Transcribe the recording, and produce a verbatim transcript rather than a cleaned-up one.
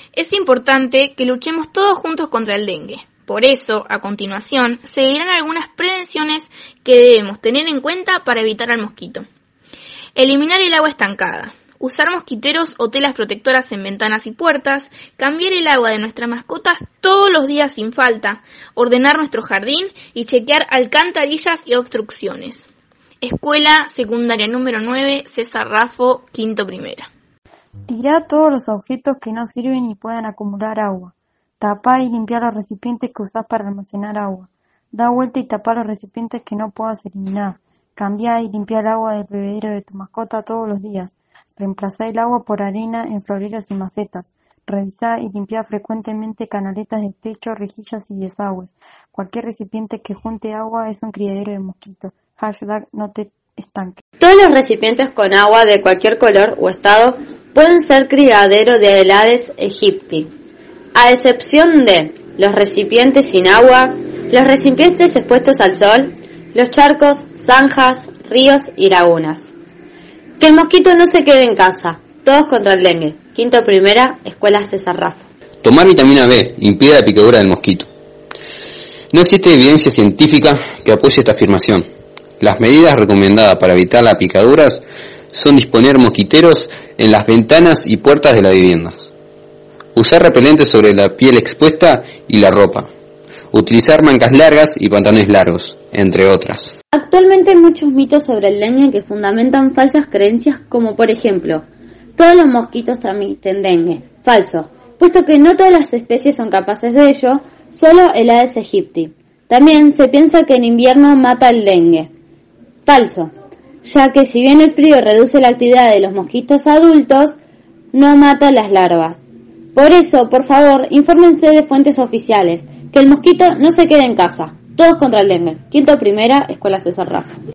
Es importante que luchemos todos juntos contra el dengue. Por eso, a continuación, se dirán algunas prevenciones que debemos tener en cuenta para evitar al mosquito. Eliminar el agua estancada. Usar mosquiteros o telas protectoras en ventanas y puertas, cambiar el agua de nuestras mascotas todos los días sin falta, ordenar nuestro jardín y chequear alcantarillas y obstrucciones. Escuela Secundaria número nueve, César Raffo, quinto primera. Tirá todos los objetos que no sirven y puedan acumular agua. Tapá y limpiá los recipientes que usás para almacenar agua. Da vuelta y tapá los recipientes que no puedas eliminar. Cambiá y limpiá el agua del bebedero de tu mascota todos los días. Reemplazá el agua por arena en floreros y macetas. Revisá y limpiá frecuentemente canaletas de techo, rejillas y desagües. Cualquier recipiente que junte agua es un criadero de mosquitos. Hashtag no te estanques. Todos los recipientes con agua de cualquier color o estado pueden ser criadero de Aedes aegypti, a excepción de los recipientes sin agua, los recipientes expuestos al sol, los charcos, zanjas, ríos y lagunas. Que el mosquito no se quede en casa. Todos contra el dengue. Quinto primera, Escuela César Raffo. Tomar vitamina B impide la picadura del mosquito. No existe evidencia científica que apoye esta afirmación. Las medidas recomendadas para evitar las picaduras son disponer mosquiteros en las ventanas y puertas de las viviendas. Usar repelente sobre la piel expuesta y la ropa. Utilizar mangas largas y pantalones largos, entre otras. Actualmente hay muchos mitos sobre el dengue que fundamentan falsas creencias como por ejemplo, todos los mosquitos transmiten dengue. Falso, puesto que no todas las especies son capaces de ello, solo el Aedes aegypti. También se piensa que en invierno mata el dengue. Falso, ya que si bien el frío reduce la actividad de los mosquitos adultos, no mata las larvas. Por eso, por favor, infórmense de fuentes oficiales, que el mosquito no se quede en casa. Todos contra el dengue. Quinto primera, Escuela César Raffo.